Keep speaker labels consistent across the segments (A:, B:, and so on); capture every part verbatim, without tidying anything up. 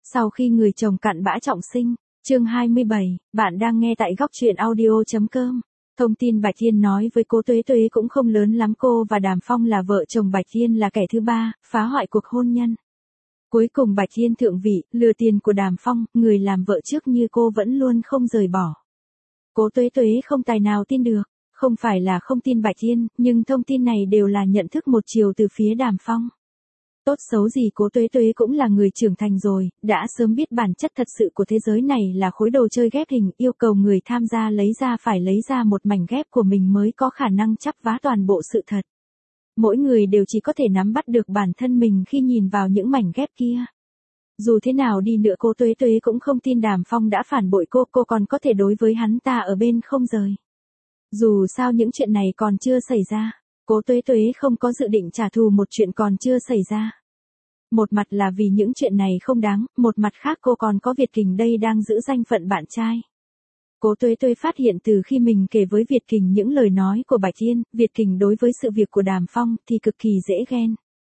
A: Sau khi người chồng cặn bã trọng sinh, chương hai mươi bảy, bạn đang nghe tại góc truyện audio.com. Thông tin Bạch Thiên nói với Cố Tuế Tuế cũng không lớn lắm, cô và Đàm Phong là vợ chồng, Bạch Thiên là kẻ thứ ba, phá hoại cuộc hôn nhân. Cuối cùng Bạch Thiên thượng vị, lừa tiền của Đàm Phong, người làm vợ trước như cô vẫn luôn không rời bỏ. Cố Tuế Tuế không tài nào tin được, không phải là không tin Bạch Thiên, nhưng thông tin này đều là nhận thức một chiều từ phía Đàm Phong. Tốt xấu gì Cố Tuế Tuế cũng là người trưởng thành rồi, đã sớm biết bản chất thật sự của thế giới này là khối đồ chơi ghép hình, yêu cầu người tham gia lấy ra phải lấy ra một mảnh ghép của mình mới có khả năng chắp vá toàn bộ sự thật. Mỗi người đều chỉ có thể nắm bắt được bản thân mình khi nhìn vào những mảnh ghép kia. Dù thế nào đi nữa Cố Tuế Tuế cũng không tin Đàm Phong đã phản bội cô, cô còn có thể đối với hắn ta ở bên không rời. Dù sao những chuyện này còn chưa xảy ra. Cố Tuế Tuế không có dự định trả thù một chuyện còn chưa xảy ra. Một mặt là vì những chuyện này không đáng, một mặt khác cô còn có Việt Kình đây đang giữ danh phận bạn trai. Cố Tuế Tuế phát hiện từ khi mình kể với Việt Kình những lời nói của Bạch Thiên, Việt Kình đối với sự việc của Đàm Phong thì cực kỳ dễ ghen.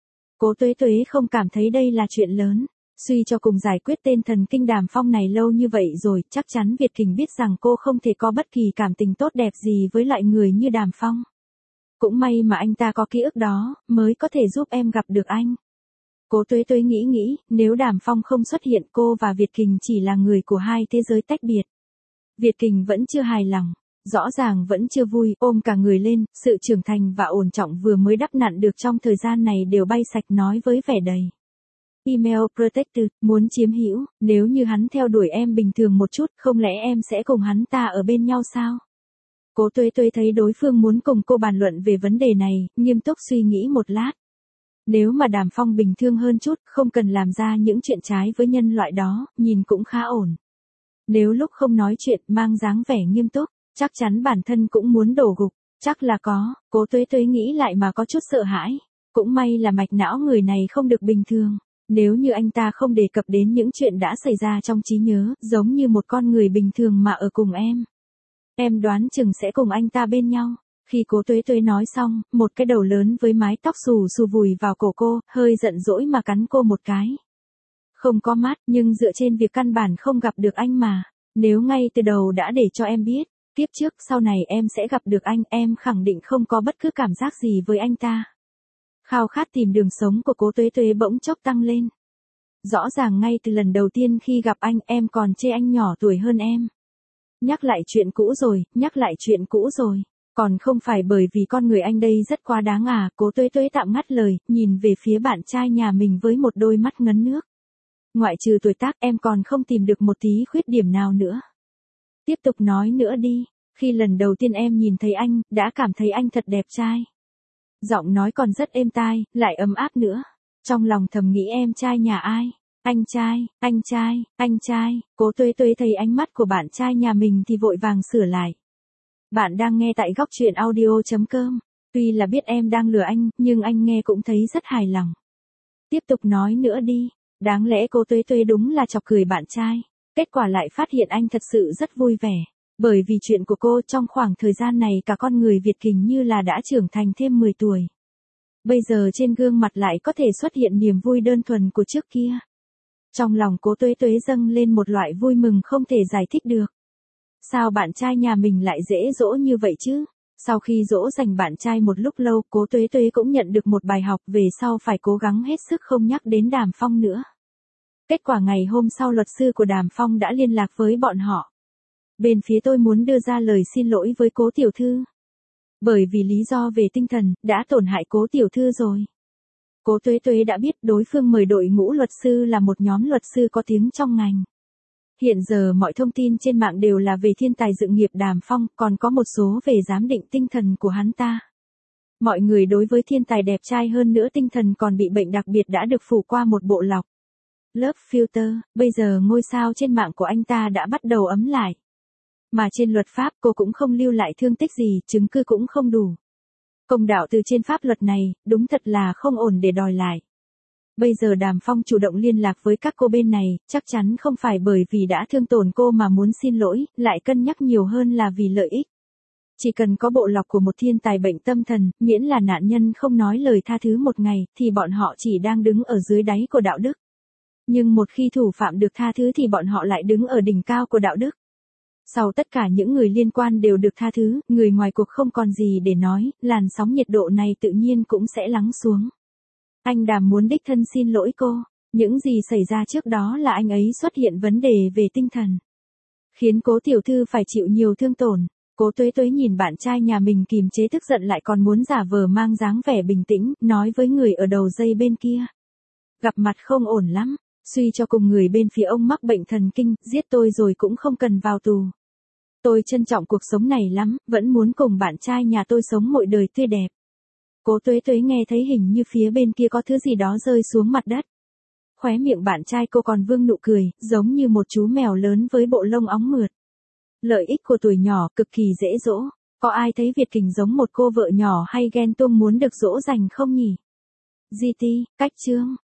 A: Cố Tuế Tuế không cảm thấy đây là chuyện lớn. Suy cho cùng giải quyết tên thần kinh Đàm Phong này lâu như vậy rồi, chắc chắn Việt Kình biết rằng cô không thể có bất kỳ cảm tình tốt đẹp gì với loại người như Đàm Phong. Cũng may mà anh ta có ký ức đó, mới có thể giúp em gặp được anh. Cố Tuế Tuế nghĩ nghĩ, nếu Đàm Phong không xuất hiện cô và Việt Kình chỉ là người của hai thế giới tách biệt. Việt Kình vẫn chưa hài lòng, rõ ràng vẫn chưa vui, ôm cả người lên, sự trưởng thành và ổn trọng vừa mới đắp nặn được trong thời gian này đều bay sạch, nói với vẻ đầy. Email protected, muốn chiếm hữu, nếu như hắn theo đuổi em bình thường một chút, không lẽ em sẽ cùng hắn ta ở bên nhau sao? Cố Tuế Tuế thấy đối phương muốn cùng cô bàn luận về vấn đề này, nghiêm túc suy nghĩ một lát. Nếu mà Đàm Phong bình thường hơn chút, không cần làm ra những chuyện trái với nhân loại đó, nhìn cũng khá ổn. Nếu lúc không nói chuyện, mang dáng vẻ nghiêm túc, chắc chắn bản thân cũng muốn đổ gục, chắc là có. Cố Tuế Tuế nghĩ lại mà có chút sợ hãi. Cũng may là mạch não người này không được bình thường. Nếu như anh ta không đề cập đến những chuyện đã xảy ra trong trí nhớ, giống như một con người bình thường mà ở cùng em. Em đoán chừng sẽ cùng anh ta bên nhau. Khi Cố Tuế Tuế nói xong, một cái đầu lớn với mái tóc xù xù vùi vào cổ cô, hơi giận dỗi mà cắn cô một cái. Không có mắt, nhưng dựa trên việc căn bản không gặp được anh mà. Nếu ngay từ đầu đã để cho em biết, tiếp trước sau này em sẽ gặp được anh, em khẳng định không có bất cứ cảm giác gì với anh ta. Khao khát tìm đường sống của Cố Tuế Tuế bỗng chốc tăng lên. Rõ ràng ngay từ lần đầu tiên khi gặp anh, em còn chê anh nhỏ tuổi hơn em. Nhắc lại chuyện cũ rồi, nhắc lại chuyện cũ rồi. Còn không phải bởi vì con người anh đây rất quá đáng à? Cố Tuế Tuế tạm ngắt lời, nhìn về phía bạn trai nhà mình với một đôi mắt ngấn nước. Ngoại trừ tuổi tác, em còn không tìm được một tí khuyết điểm nào nữa. Tiếp tục nói nữa đi. Khi lần đầu tiên em nhìn thấy anh, đã cảm thấy anh thật đẹp trai. Giọng nói còn rất êm tai, lại ấm áp nữa. Trong lòng thầm nghĩ em trai nhà ai? Anh trai, anh trai, anh trai. Cố Tuế Tuế thấy ánh mắt của bạn trai nhà mình thì vội vàng sửa lại. Bạn đang nghe tại góc truyện audio.com. Tuy là biết em đang lừa anh, nhưng anh nghe cũng thấy rất hài lòng. Tiếp tục nói nữa đi. Đáng lẽ Cố Tuế Tuế đúng là chọc cười bạn trai. Kết quả lại phát hiện anh thật sự rất vui vẻ. Bởi vì chuyện của cô trong khoảng thời gian này cả con người Việt Kình như là đã trưởng thành thêm mười tuổi. Bây giờ trên gương mặt lại có thể xuất hiện niềm vui đơn thuần của trước kia. Trong lòng Cố Tuế Tuế dâng lên một loại vui mừng không thể giải thích được. Sao bạn trai nhà mình lại dễ dỗ như vậy chứ? Sau khi dỗ dành bạn trai một lúc lâu, Cố Tuế Tuế cũng nhận được một bài học về sau phải cố gắng hết sức không nhắc đến Đàm Phong nữa. Kết quả ngày hôm sau luật sư của Đàm Phong đã liên lạc với bọn họ. Bên phía tôi muốn đưa ra lời xin lỗi với Cố tiểu thư. Bởi vì lý do về tinh thần, đã tổn hại Cố tiểu thư rồi. Cố Tuế Tuế đã biết đối phương mời đội ngũ luật sư là một nhóm luật sư có tiếng trong ngành. Hiện giờ mọi thông tin trên mạng đều là về thiên tài dựng nghiệp Đàm Phong, còn có một số về giám định tinh thần của hắn ta. Mọi người đối với thiên tài đẹp trai hơn nữa tinh thần còn bị bệnh đặc biệt đã được phủ qua một bộ lọc. Lớp filter, bây giờ ngôi sao trên mạng của anh ta đã bắt đầu ấm lại. Mà trên luật pháp cô cũng không lưu lại thương tích gì, chứng cứ cũng không đủ. Công đạo từ trên pháp luật này, đúng thật là không ổn để đòi lại. Bây giờ Đàm Phong chủ động liên lạc với các cô bên này, chắc chắn không phải bởi vì đã thương tổn cô mà muốn xin lỗi, lại cân nhắc nhiều hơn là vì lợi ích. Chỉ cần có bộ lọc của một thiên tài bệnh tâm thần, miễn là nạn nhân không nói lời tha thứ một ngày, thì bọn họ chỉ đang đứng ở dưới đáy của đạo đức. Nhưng một khi thủ phạm được tha thứ thì bọn họ lại đứng ở đỉnh cao của đạo đức. Sau tất cả những người liên quan đều được tha thứ, người ngoài cuộc không còn gì để nói, làn sóng nhiệt độ này tự nhiên cũng sẽ lắng xuống. Anh Đàm muốn đích thân xin lỗi cô. Những gì xảy ra trước đó là anh ấy xuất hiện vấn đề về tinh thần, khiến cố tiểu thư phải chịu nhiều thương tổn. Cố Tuế Tuế nhìn bạn trai nhà mình kìm chế tức giận lại còn muốn giả vờ mang dáng vẻ bình tĩnh, nói với người ở đầu dây bên kia. Gặp mặt không ổn lắm, suy cho cùng người bên phía ông mắc bệnh thần kinh, giết tôi rồi cũng không cần vào tù. Tôi trân trọng cuộc sống này lắm, vẫn muốn cùng bạn trai nhà tôi sống mọi đời tươi đẹp. Cố Tuế Tuế nghe thấy hình như phía bên kia có thứ gì đó rơi xuống mặt đất. Khóe miệng bạn trai cô còn vương nụ cười, giống như một chú mèo lớn với bộ lông óng mượt. Lợi ích của tuổi nhỏ cực kỳ dễ dỗ. Có ai thấy Việt Kình giống một cô vợ nhỏ hay ghen tuông muốn được dỗ dành không nhỉ? giê tê, cách chương.